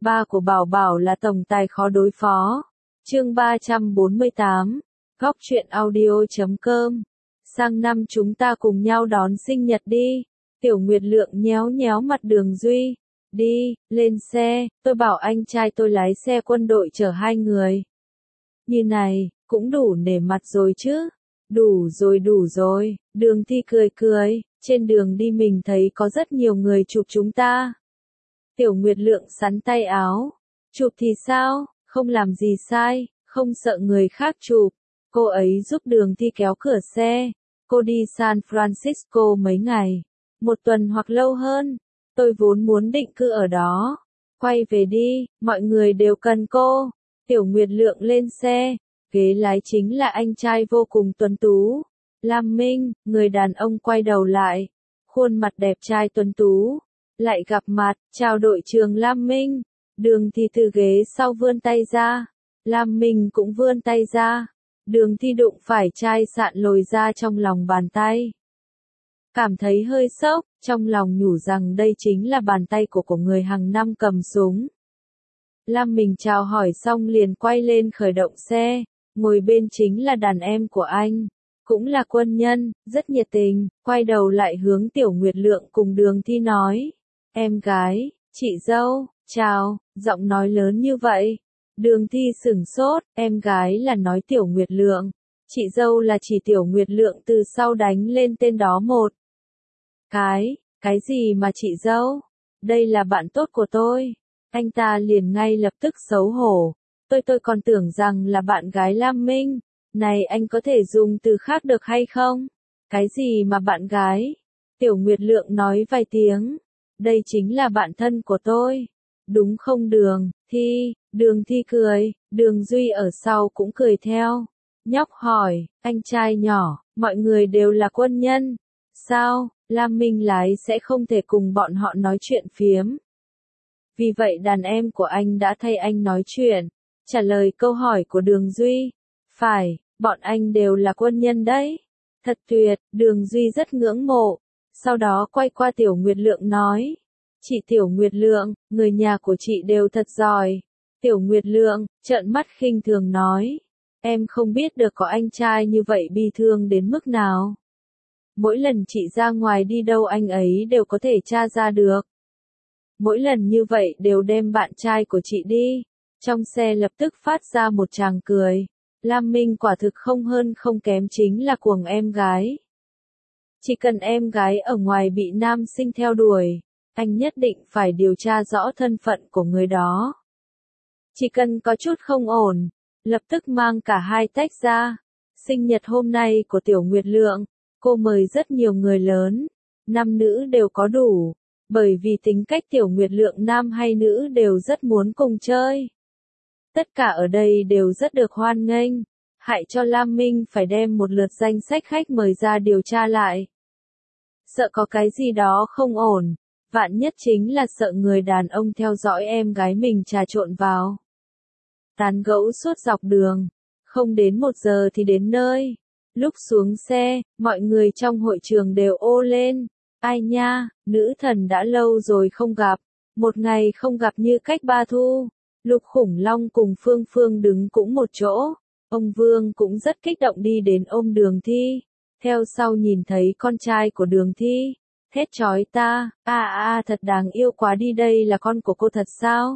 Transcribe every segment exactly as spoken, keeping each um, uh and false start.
Ba của Bảo Bảo là tổng tài khó đối phó. Chương ba trăm bốn mươi tám. Góc truyện audio chấm com. Sang năm chúng ta cùng nhau đón sinh nhật đi. Tiểu Nguyệt Lượng nhéo nhéo mặt Đường Duy. Đi, lên xe, tôi bảo anh trai tôi lái xe quân đội chở hai người. Như này, cũng đủ nể mặt rồi chứ. Đủ rồi đủ rồi, Đường Thi cười cười, trên đường đi mình thấy có rất nhiều người chụp chúng ta. Tiểu Nguyệt Lượng sắn tay áo. Chụp thì sao, không làm gì sai, không sợ người khác chụp. Cô ấy giúp Đường Thi kéo cửa xe. Cô đi San Francisco mấy ngày, một tuần hoặc lâu hơn. Tôi vốn muốn định cư ở đó. Quay về đi, mọi người đều cần cô. Tiểu Nguyệt Lượng lên xe. Ghế lái chính là anh trai vô cùng tuấn tú. Lam Minh, người đàn ông quay đầu lại. Khuôn mặt đẹp trai tuấn tú. Lại gặp mặt, chào đội trưởng Lam Minh. Đường Thi từ ghế sau vươn tay ra. Lam Minh cũng vươn tay ra. Đường Thi đụng phải chai sạn lồi ra trong lòng bàn tay. Cảm thấy hơi sốc, trong lòng nhủ rằng đây chính là bàn tay của của người hàng năm cầm súng. Lam Minh chào hỏi xong liền quay lên khởi động xe. Ngồi bên chính là đàn em của anh. Cũng là quân nhân, rất nhiệt tình. Quay đầu lại hướng Tiểu Nguyệt Lượng cùng Đường Thi nói. Em gái, chị dâu, chào, giọng nói lớn như vậy. Đường Thi sửng sốt, em gái là nói Tiểu Nguyệt Lượng. Chị dâu là chỉ Tiểu Nguyệt Lượng từ sau đánh lên tên đó một. Cái, cái gì mà chị dâu? Đây là bạn tốt của tôi. Anh ta liền ngay lập tức xấu hổ. Tôi tôi còn tưởng rằng là bạn gái Lam Minh. Này anh có thể dùng từ khác được hay không? Cái gì mà bạn gái? Tiểu Nguyệt Lượng nói vài tiếng. Đây chính là bạn thân của tôi. Đúng không Đường Thi? Đường Thi cười, Đường Duy ở sau cũng cười theo. Nhóc hỏi, anh trai nhỏ, mọi người đều là quân nhân. Sao, Lam Minh lái sẽ không thể cùng bọn họ nói chuyện phiếm. Vì vậy đàn em của anh đã thay anh nói chuyện. Trả lời câu hỏi của Đường Duy. Phải, bọn anh đều là quân nhân đấy. Thật tuyệt, Đường Duy rất ngưỡng mộ. Sau đó quay qua Tiểu Nguyệt Lượng nói. Chị Tiểu Nguyệt Lượng, người nhà của chị đều thật giỏi. Tiểu Nguyệt Lượng, trợn mắt khinh thường nói. Em không biết được có anh trai như vậy bi thương đến mức nào. Mỗi lần chị ra ngoài đi đâu anh ấy đều có thể tra ra được. Mỗi lần như vậy đều đem bạn trai của chị đi. Trong xe lập tức phát ra một tràng cười. Lam Minh quả thực không hơn không kém chính là cuồng em gái. Chỉ cần em gái ở ngoài bị nam sinh theo đuổi, anh nhất định phải điều tra rõ thân phận của người đó. Chỉ cần có chút không ổn, lập tức mang cả hai tách ra. Sinh nhật hôm nay của Tiểu Nguyệt Lượng, cô mời rất nhiều người lớn, nam nữ đều có đủ, bởi vì tính cách Tiểu Nguyệt Lượng nam hay nữ đều rất muốn cùng chơi. Tất cả ở đây đều rất được hoan nghênh, hại cho Lam Minh phải đem một lượt danh sách khách mời ra điều tra lại. Sợ có cái gì đó không ổn, vạn nhất chính là sợ người đàn ông theo dõi em gái mình trà trộn vào. Tán gẫu suốt dọc đường, không đến một giờ thì đến nơi. Lúc xuống xe, mọi người trong hội trường đều ô lên. Ai nha, nữ thần đã lâu rồi không gặp, một ngày không gặp như cách ba thu. Lục Khủng Long cùng Phương Phương đứng cũng một chỗ. Ông Vương cũng rất kích động đi đến ôm Đường Thi. Theo sau nhìn thấy con trai của Đường Thi. Thét chói ta, a a thật đáng yêu quá đi, đây là con của cô thật sao?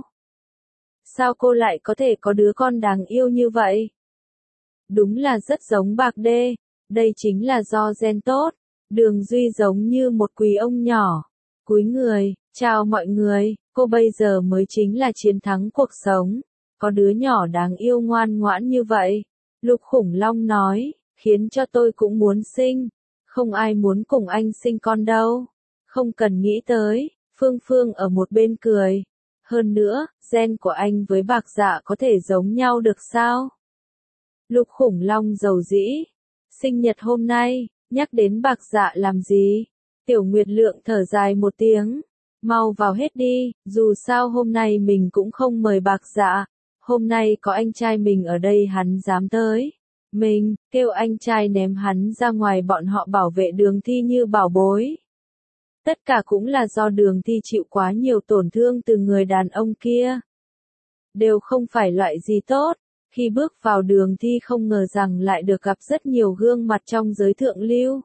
Sao cô lại có thể có đứa con đáng yêu như vậy? Đúng là rất giống Bạc Đê, đây chính là do gen tốt. Đường Duy giống như một quý ông nhỏ. Cúi người, chào mọi người, cô bây giờ mới chính là chiến thắng cuộc sống. Có đứa nhỏ đáng yêu ngoan ngoãn như vậy. Lục Khủng Long nói, khiến cho tôi cũng muốn sinh. Không ai muốn cùng anh sinh con đâu. Không cần nghĩ tới, Phương Phương ở một bên cười. Hơn nữa, gen của anh với Bạc Dạ có thể giống nhau được sao? Lục Khủng Long giàu dĩ. Sinh nhật hôm nay, nhắc đến Bạc Dạ làm gì? Tiểu Nguyệt Lượng thở dài một tiếng. Mau vào hết đi, dù sao hôm nay mình cũng không mời Bạc Dạ. Hôm nay có anh trai mình ở đây hắn dám tới. Mình, kêu anh trai ném hắn ra ngoài, bọn họ bảo vệ Đường Thi như bảo bối. Tất cả cũng là do Đường Thi chịu quá nhiều tổn thương từ người đàn ông kia. đều không phải loại gì tốt. Khi bước vào đường thi không ngờ rằng lại được gặp rất nhiều gương mặt trong giới thượng lưu.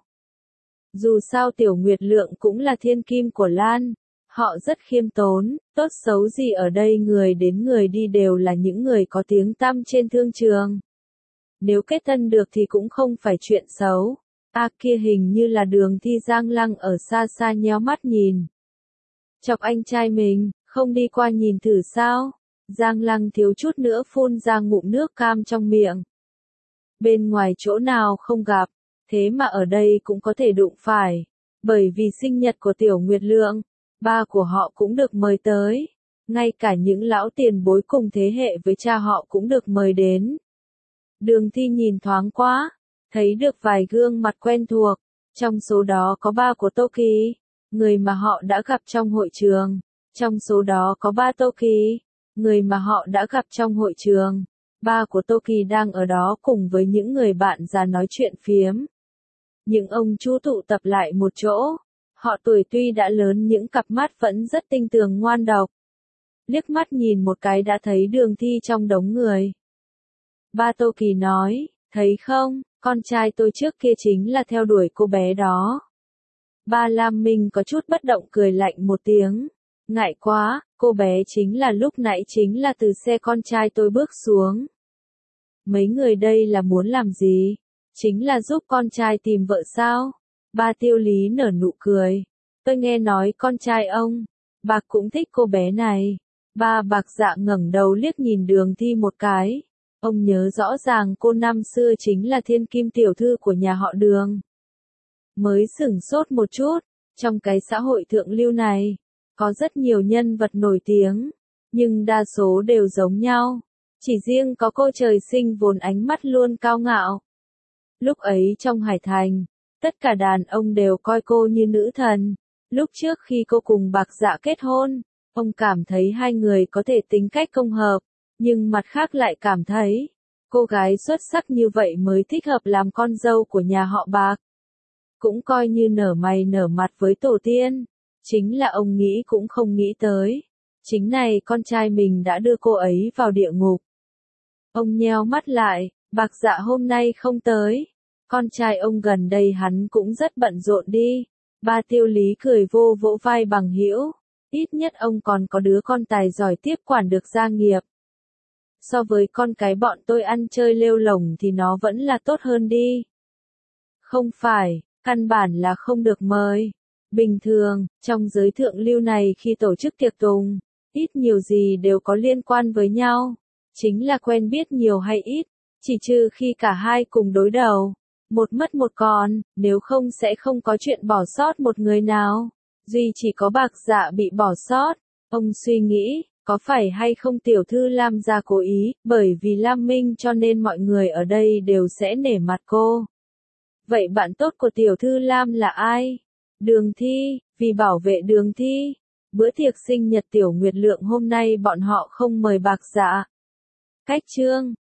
Dù sao Tiểu Nguyệt Lượng cũng là thiên kim của Lan, họ rất khiêm tốn, tốt xấu gì ở đây người đến người đi đều là những người có tiếng tăm trên thương trường. Nếu kết thân được thì cũng không phải chuyện xấu. A kia hình như là đường thi. Giang Lăng ở xa xa nhéo mắt nhìn. Chọc anh trai mình, không đi qua nhìn thử sao? Giang Lăng thiếu chút nữa phun ra ngụm nước cam trong miệng. Bên ngoài chỗ nào không gặp, thế mà ở đây cũng có thể đụng phải. Bởi vì sinh nhật của Tiểu Nguyệt Lượng, ba của họ cũng được mời tới. Ngay cả những lão tiền bối cùng thế hệ với cha họ cũng được mời đến. Đường thi nhìn thoáng quá, thấy được vài gương mặt quen thuộc. Trong số đó có ba của Tô Kỳ, người mà họ đã gặp trong hội trường. Trong số đó có ba Tô Kỳ, người mà họ đã gặp trong hội trường. Ba của Tô Kỳ đang ở đó cùng với những người bạn già nói chuyện phiếm. Những ông chú tụ tập lại một chỗ. Họ tuổi tuy đã lớn những cặp mắt vẫn rất tinh tường ngoan độc. Liếc mắt nhìn một cái đã thấy đường thi trong đống người. Ba Tô Kỳ nói, thấy không, con trai tôi trước kia chính là theo đuổi cô bé đó. Ba Lam Minh có chút bất động cười lạnh một tiếng. Ngại quá, cô bé chính là lúc nãy chính là từ xe con trai tôi bước xuống. Mấy người đây là muốn làm gì? Chính là giúp con trai tìm vợ sao? Ba Tiêu Lý nở nụ cười. Tôi nghe nói con trai ông, Bạc cũng thích cô bé này. Ba Bạc Dạ ngẩng đầu liếc nhìn đường thi một cái. Ông nhớ rõ ràng cô năm xưa chính là thiên kim tiểu thư của nhà họ Đường. Mới sửng sốt một chút, trong cái xã hội thượng lưu này, có rất nhiều nhân vật nổi tiếng, nhưng đa số đều giống nhau. Chỉ riêng có cô trời sinh vốn ánh mắt luôn cao ngạo. Lúc ấy trong Hải Thành, tất cả đàn ông đều coi cô như nữ thần. Lúc trước khi cô cùng Bạc Dạ kết hôn, ông cảm thấy hai người có thể tính cách công hợp, nhưng mặt khác lại cảm thấy, cô gái xuất sắc như vậy mới thích hợp làm con dâu của nhà họ Bạc. Cũng coi như nở mày nở mặt với tổ tiên. Chính là ông nghĩ cũng không nghĩ tới. Chính này con trai mình đã đưa cô ấy vào địa ngục. Ông nheo mắt lại, Bạc Dạ hôm nay không tới. Con trai ông gần đây hắn cũng rất bận rộn đi. Ba Tiêu Lý cười vô vỗ vai Bằng Hữu. Ít nhất ông còn có đứa con tài giỏi tiếp quản được gia nghiệp. So với con cái bọn tôi ăn chơi lêu lổng thì nó vẫn là tốt hơn đi. Không phải, căn bản là không được mời. Bình thường, trong giới thượng lưu này khi tổ chức tiệc tùng, ít nhiều gì đều có liên quan với nhau. Chính là quen biết nhiều hay ít, chỉ trừ khi cả hai cùng đối đầu. Một mất một còn, nếu không sẽ không có chuyện bỏ sót một người nào. Duy chỉ có Bạc Dạ bị bỏ sót. Ông suy nghĩ, có phải hay không tiểu thư Lam gia cố ý, bởi vì Lam Minh cho nên mọi người ở đây đều sẽ nể mặt cô. Vậy bạn tốt của tiểu thư Lam là ai? Đường Thi, vì bảo vệ Đường Thi. Bữa tiệc sinh nhật Tiểu Nguyệt Lượng hôm nay bọn họ không mời Bạc Dạ. Cách chương